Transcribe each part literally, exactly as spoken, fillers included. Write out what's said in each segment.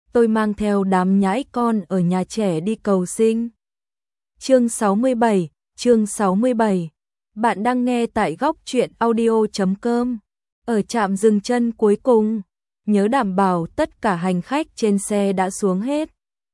tôi mang theo đám nhãi con ở nhà trẻ đi cầu sinh. Chương sáu mươi bảy, chương sáu mươi bảy. Bạn đang nghe tại góc truyện audio chấm com. Ở trạm dừng chân cuối cùng, nhớ đảm bảo tất cả hành khách trên xe đã xuống hết.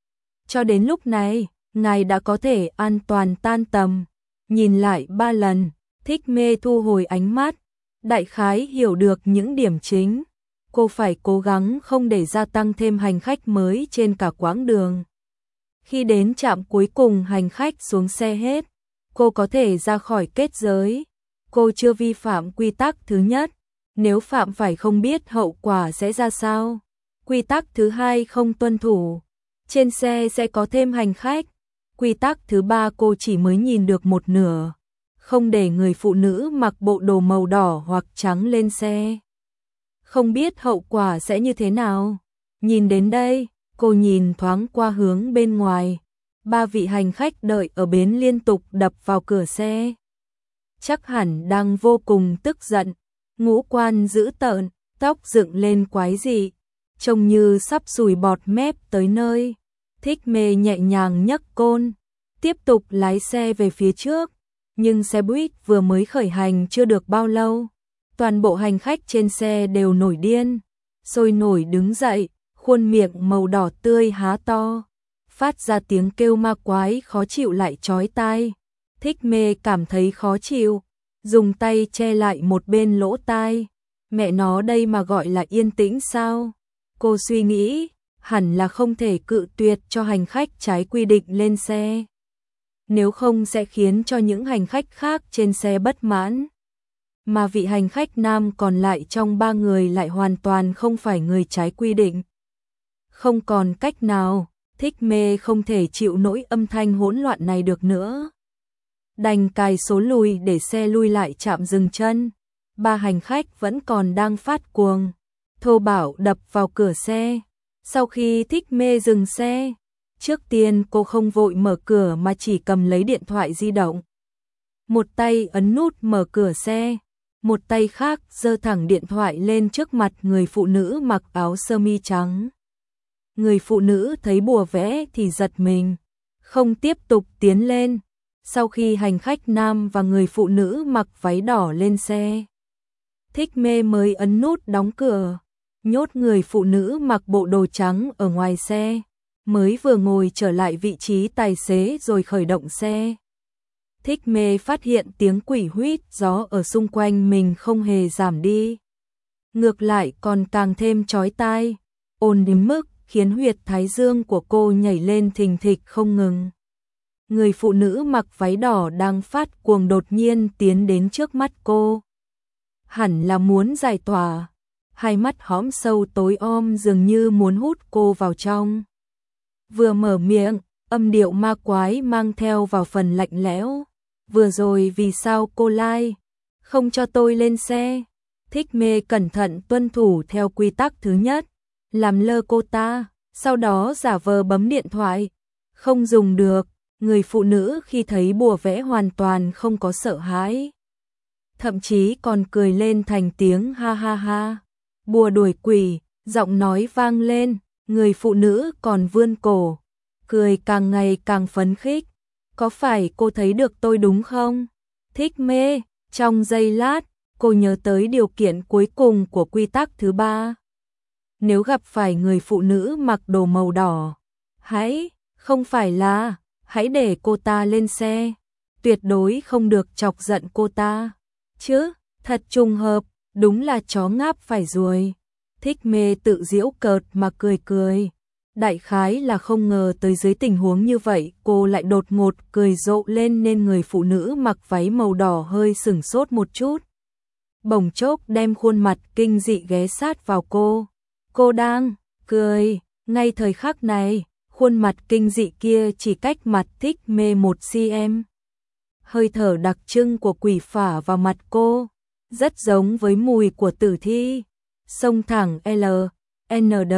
Cho đến lúc này, ngài đã có thể an toàn tan tầm. Nhìn lại ba lần, Thích Mê thu hồi ánh mắt, đại khái hiểu được những điểm chính. Cô phải cố gắng không để gia tăng thêm hành khách mới trên cả quãng đường. Khi đến trạm cuối cùng hành khách xuống xe hết, cô có thể ra khỏi kết giới. Cô chưa vi phạm quy tắc thứ nhất, nếu phạm phải không biết hậu quả sẽ ra sao. Quy tắc thứ hai không tuân thủ, trên xe sẽ có thêm hành khách. Quy tắc thứ ba cô chỉ mới nhìn được một nửa, không để người phụ nữ mặc bộ đồ màu đỏ hoặc trắng lên xe. Không biết hậu quả sẽ như thế nào. Nhìn đến đây, cô nhìn thoáng qua hướng bên ngoài. Ba vị hành khách đợi ở bến liên tục đập vào cửa xe. Chắc hẳn đang vô cùng tức giận, ngũ quan dữ tợn, tóc dựng lên quái dị, trông như sắp sùi bọt mép tới nơi. Thích Mê nhẹ nhàng nhấc côn, tiếp tục lái xe về phía trước, nhưng xe buýt vừa mới khởi hành chưa được bao lâu. Toàn bộ hành khách trên xe đều nổi điên, sôi nổi đứng dậy, khuôn miệng màu đỏ tươi há to, phát ra tiếng kêu ma quái khó chịu lại chói tai. Thích Mê cảm thấy khó chịu, dùng tay che lại một bên lỗ tai. Mẹ nó đây mà gọi là yên tĩnh sao? Cô suy nghĩ, hẳn là không thể cự tuyệt cho hành khách trái quy định lên xe. Nếu không sẽ khiến cho những hành khách khác trên xe bất mãn. Mà vị hành khách nam còn lại trong ba người lại hoàn toàn không phải người trái quy định. Không còn cách nào, Thích Mê không thể chịu nỗi âm thanh hỗn loạn này được nữa. Đành cài số lùi để xe lui lại trạm dừng chân. Ba hành khách vẫn còn đang phát cuồng, thô bạo đập vào cửa xe. Sau khi Thích Mê dừng xe, trước tiên cô không vội mở cửa mà chỉ cầm lấy điện thoại di động. Một tay ấn nút mở cửa xe, một tay khác giơ thẳng điện thoại lên trước mặt người phụ nữ mặc áo sơ mi trắng. Người phụ nữ thấy bùa vẽ thì giật mình, không tiếp tục tiến lên. Sau khi hành khách nam và người phụ nữ mặc váy đỏ lên xe, Thích Mê mới ấn nút đóng cửa, nhốt người phụ nữ mặc bộ đồ trắng ở ngoài xe, mới vừa ngồi trở lại vị trí tài xế rồi khởi động xe. Thích Mê phát hiện tiếng quỷ huýt gió ở xung quanh mình không hề giảm đi, ngược lại còn càng thêm chói tai, ồn đến mức khiến huyệt thái dương của cô nhảy lên thình thịch không ngừng. Người phụ nữ mặc váy đỏ đang phát cuồng đột nhiên tiến đến trước mắt cô. Hẳn là muốn giải tỏa, hai mắt hõm sâu tối om dường như muốn hút cô vào trong. Vừa mở miệng, âm điệu ma quái mang theo vào phần lạnh lẽo. Vừa rồi vì sao cô lai không cho tôi lên xe? Thích Mê cẩn thận tuân thủ theo quy tắc thứ nhất, làm lơ cô ta, sau đó giả vờ bấm điện thoại. Không dùng được, người phụ nữ khi thấy bùa vẽ hoàn toàn không có sợ hãi, thậm chí còn cười lên thành tiếng ha ha ha. Bùa đuổi quỷ, giọng nói vang lên, người phụ nữ còn vươn cổ, cười càng ngày càng phấn khích. Có phải cô thấy được tôi đúng không? Thích Mê, trong giây lát, cô nhớ tới điều kiện cuối cùng của quy tắc thứ ba. Nếu gặp phải người phụ nữ mặc đồ màu đỏ, hãy, không phải là, hãy để cô ta lên xe. Tuyệt đối không được chọc giận cô ta. Chứ, thật trùng hợp, đúng là chó ngáp phải ruồi. Thích Mê tự giễu cợt mà cười cười. Đại khái là không ngờ tới dưới tình huống như vậy cô lại đột ngột cười rộ lên nên người phụ nữ mặc váy màu đỏ hơi sửng sốt một chút. Bỗng chốc đem khuôn mặt kinh dị ghé sát vào cô. Cô đang cười, ngay thời khắc này, khuôn mặt kinh dị kia chỉ cách mặt Thích Mê một xăng-ti-mét. Hơi thở đặc trưng của quỷ phả vào mặt cô, rất giống với mùi của tử thi. Xông thẳng L, N D,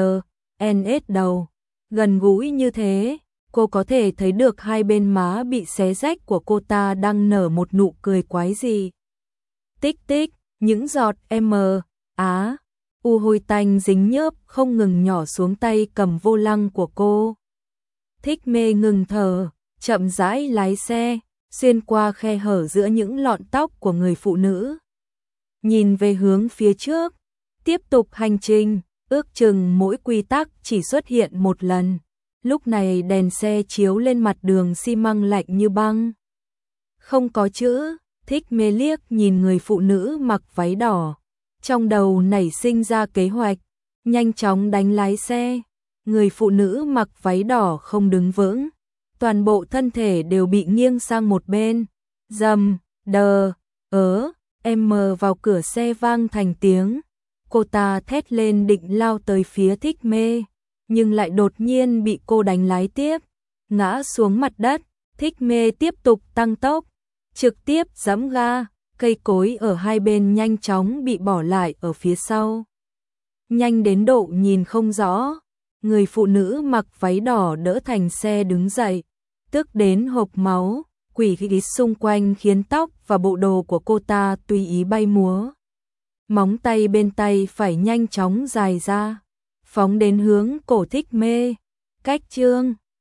N S đầu, gần gũi như thế, cô có thể thấy được hai bên má bị xé rách của cô ta đang nở một nụ cười quái dị. Tích tích, những giọt M, á, u hôi tanh dính nhớp không ngừng nhỏ xuống tay cầm vô lăng của cô. Thích Mê ngừng thở, chậm rãi lái xe, xuyên qua khe hở giữa những lọn tóc của người phụ nữ. Nhìn về hướng phía trước, tiếp tục hành trình, ước chừng mỗi quy tắc chỉ xuất hiện một lần. Lúc này đèn xe chiếu lên mặt đường xi măng lạnh như băng. Không có chữ, Thích Mê liếc nhìn người phụ nữ mặc váy đỏ. Trong đầu nảy sinh ra kế hoạch, nhanh chóng đánh lái xe. Người phụ nữ mặc váy đỏ không đứng vững, toàn bộ thân thể đều bị nghiêng sang một bên. Dầm, đờ, ớ, em mờ vào cửa xe vang thành tiếng. Cô ta thét lên định lao tới phía Thích Mê, nhưng lại đột nhiên bị cô đánh lái tiếp, ngã xuống mặt đất. Thích Mê tiếp tục tăng tốc, trực tiếp giẫm ga, cây cối ở hai bên nhanh chóng bị bỏ lại ở phía sau. Nhanh đến độ nhìn không rõ, người phụ nữ mặc váy đỏ đỡ thành xe đứng dậy, tức đến hộc máu, quỷ khí xung quanh khiến tóc và bộ đồ của cô ta tùy ý bay múa. Móng tay bên tay phải nhanh chóng dài ra, phóng đến hướng cổ Thích Mê. Cách chương